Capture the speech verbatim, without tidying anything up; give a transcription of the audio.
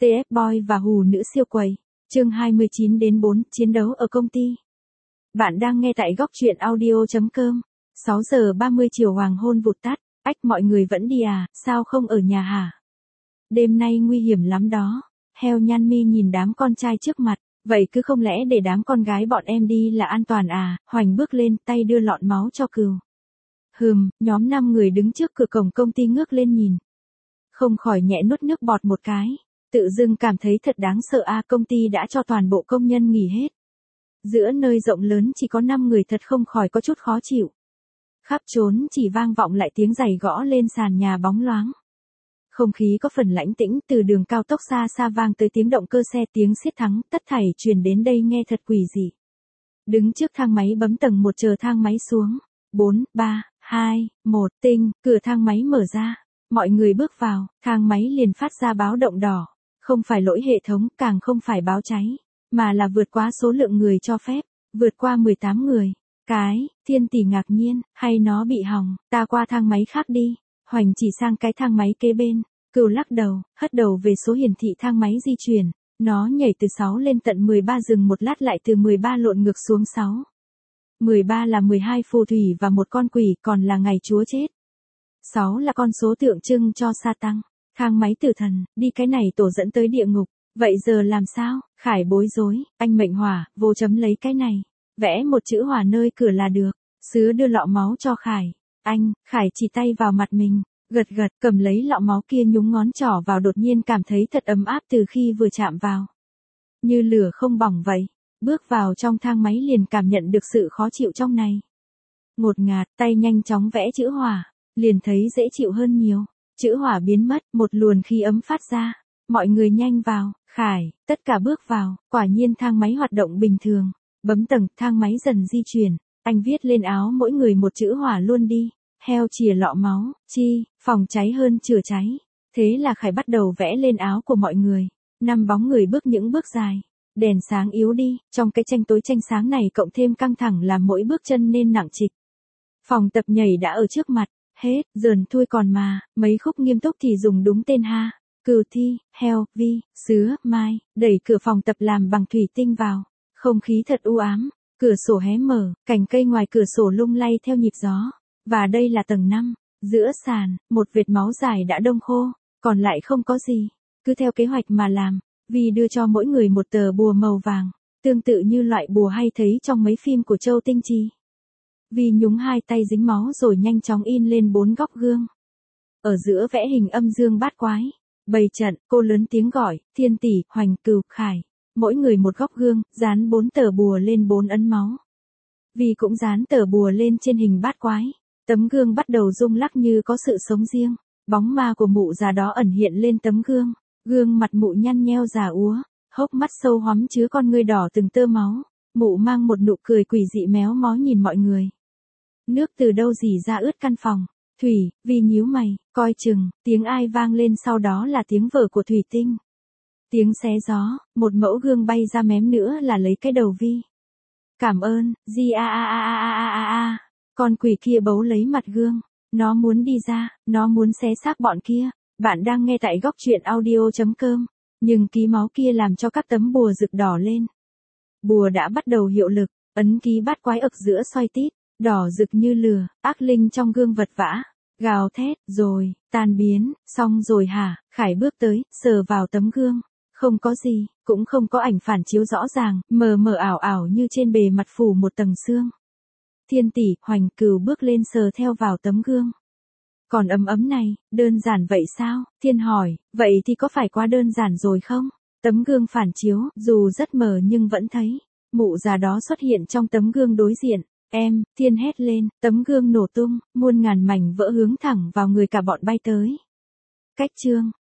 tê ép Boy và Hù nữ siêu quầy. Chương hai mươi chín đến bốn, chiến đấu ở công ty. Bạn đang nghe tại góc truyện audio chấm com. sáu giờ ba mươi chiều hoàng hôn vụt tắt. Ách, mọi người vẫn đi à, sao không ở nhà hả? Đêm nay nguy hiểm lắm đó. Heo Nhan Mi nhìn đám con trai trước mặt. Vậy cứ không lẽ để đám con gái bọn em đi là an toàn à? Hoành bước lên, tay đưa lọn máu cho Cừu. Hừm, nhóm năm người đứng trước cửa cổng công ty ngước lên nhìn. Không khỏi nhẹ nuốt nước bọt một cái. Tự dưng cảm thấy thật đáng sợ a, công ty đã cho toàn bộ công nhân nghỉ hết. Giữa nơi rộng lớn chỉ có năm người, thật không khỏi có chút khó chịu. Khắp trốn chỉ vang vọng lại tiếng giày gõ lên sàn nhà bóng loáng. Không khí có phần lãnh tĩnh, từ đường cao tốc xa xa vang tới tiếng động cơ xe, tiếng xiết thắng, tất thảy truyền đến đây nghe thật quỷ dị. Đứng trước thang máy bấm tầng một chờ thang máy xuống. bốn, ba, hai, một, tinh, cửa thang máy mở ra. Mọi người bước vào, thang máy liền phát ra báo động đỏ. Không phải lỗi hệ thống, càng không phải báo cháy, mà là vượt quá số lượng người cho phép, vượt qua mười tám người. Cái, Thiên Tỷ ngạc nhiên, hay nó bị hỏng, ta qua thang máy khác đi. Hoành chỉ sang cái thang máy kế bên. Cừu lắc đầu, hất đầu về số hiển thị thang máy di chuyển. Nó nhảy từ sáu lên tận mười ba, dừng một lát lại từ mười ba lộn ngược xuống sáu. mười ba là mười hai phù thủy và một con quỷ, còn là ngày Chúa chết. sáu là con số tượng trưng cho sa tăng. Thang máy tử thần, đi cái này tổ dẫn tới địa ngục. Vậy giờ làm sao? Khải bối rối, anh mệnh hỏa, vô chấm lấy cái này. Vẽ một chữ hỏa nơi cửa là được. Sứ đưa lọ máu cho Khải. Anh, Khải chỉ tay vào mặt mình. Gật gật, cầm lấy lọ máu kia, nhúng ngón trỏ vào, đột nhiên cảm thấy thật ấm áp từ khi vừa chạm vào. Như lửa không bỏng vậy. Bước vào trong thang máy liền cảm nhận được sự khó chịu trong này. Ngột ngạt, tay nhanh chóng vẽ chữ hỏa. Liền thấy dễ chịu hơn nhiều. Chữ hỏa biến mất, một luồng khí ấm phát ra. Mọi người nhanh vào, Khải, tất cả bước vào, quả nhiên thang máy hoạt động bình thường. Bấm tầng, thang máy dần di chuyển. Anh viết lên áo mỗi người một chữ hỏa luôn đi. Heo chìa lọ máu, chi, phòng cháy hơn chữa cháy. Thế là Khải bắt đầu vẽ lên áo của mọi người. Năm bóng người bước những bước dài. Đèn sáng yếu đi, trong cái tranh tối tranh sáng này cộng thêm căng thẳng làm mỗi bước chân nên nặng trịch. Phòng tập nhảy đã ở trước mặt. Hết, dờn thui còn mà, mấy khúc nghiêm túc thì dùng đúng tên ha. Cừu, Thi, Heo, Vi, Sứa, Mai, đẩy cửa phòng tập làm bằng thủy tinh vào. Không khí thật u ám, cửa sổ hé mở, cành cây ngoài cửa sổ lung lay theo nhịp gió. Và đây là tầng năm, giữa sàn, một vệt máu dài đã đông khô, còn lại không có gì. Cứ theo kế hoạch mà làm, Vi đưa cho mỗi người một tờ bùa màu vàng, tương tự như loại bùa hay thấy trong mấy phim của Châu Tinh Trì. Vi nhúng hai tay dính máu rồi nhanh chóng in lên bốn góc gương. Ở giữa vẽ hình âm dương bát quái. Bày trận, cô lớn tiếng gọi, Thiên Tỷ, Hoành, Cừu, Khải. Mỗi người một góc gương, dán bốn tờ bùa lên bốn ấn máu. Vi cũng dán tờ bùa lên trên hình bát quái. Tấm gương bắt đầu rung lắc như có sự sống riêng. Bóng ma của mụ già đó ẩn hiện lên tấm gương. Gương mặt mụ nhăn nheo già úa, hốc mắt sâu hoắm chứa con ngươi đỏ từng tơ máu. Mụ mang một nụ cười quỷ dị méo mó nhìn mọi người. Nước từ đâu rỉ ra ướt căn phòng. Thủy, Vi nhíu mày, coi chừng, tiếng ai vang lên, sau đó là tiếng vở của thủy tinh. Tiếng xé gió, một mẫu gương bay ra mém nữa là lấy cái đầu Vi. Cảm ơn, Di a a a a a a a. Con quỷ kia bấu lấy mặt gương. Nó muốn đi ra, nó muốn xé xác bọn kia. Bạn đang nghe tại góc truyện audio chấm com. Nhưng ký máu kia làm cho các tấm bùa rực đỏ lên. Bùa đã bắt đầu hiệu lực, ấn ký bát quái ực giữa xoay tít. Đỏ rực như lửa, ác linh trong gương vật vã, gào thét, rồi, tan biến, xong rồi hả? Khải bước tới, sờ vào tấm gương, không có gì, cũng không có ảnh phản chiếu rõ ràng, mờ mờ ảo ảo như trên bề mặt phủ một tầng sương. Thiên Tỷ, Hoành, Cừu bước lên sờ theo vào tấm gương. Còn ấm ấm này, đơn giản vậy sao? Thiên hỏi, vậy thì có phải quá đơn giản rồi không? Tấm gương phản chiếu, dù rất mờ nhưng vẫn thấy, mụ già đó xuất hiện trong tấm gương đối diện. Em, Thiên hét lên, tấm gương nổ tung, muôn ngàn mảnh vỡ hướng thẳng vào người cả bọn bay tới. Cách chương